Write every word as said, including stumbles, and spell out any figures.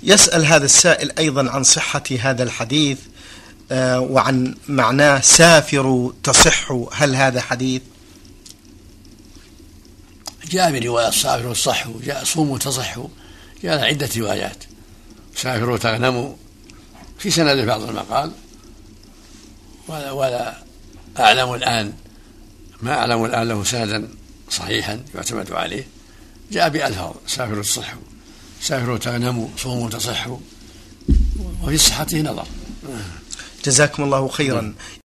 يسأل هذا السائل أيضا عن صحة هذا الحديث وعن معناه سافروا تصحوا، هل هذا حديث؟ جاء برواية سافروا تصحوا، جاء صوموا تصحوا، جاء عدة روايات. سافروا تغنموا في سند بعض المقال، ولا, ولا أعلم الآن ما أعلم الآن له سندا صحيحا يعتمد عليه. جاء بألفاظ سافروا تصحوا، سافروا تغنموا، صوموا تصحوا، وفي صحته نظر. جزاكم الله خيرا.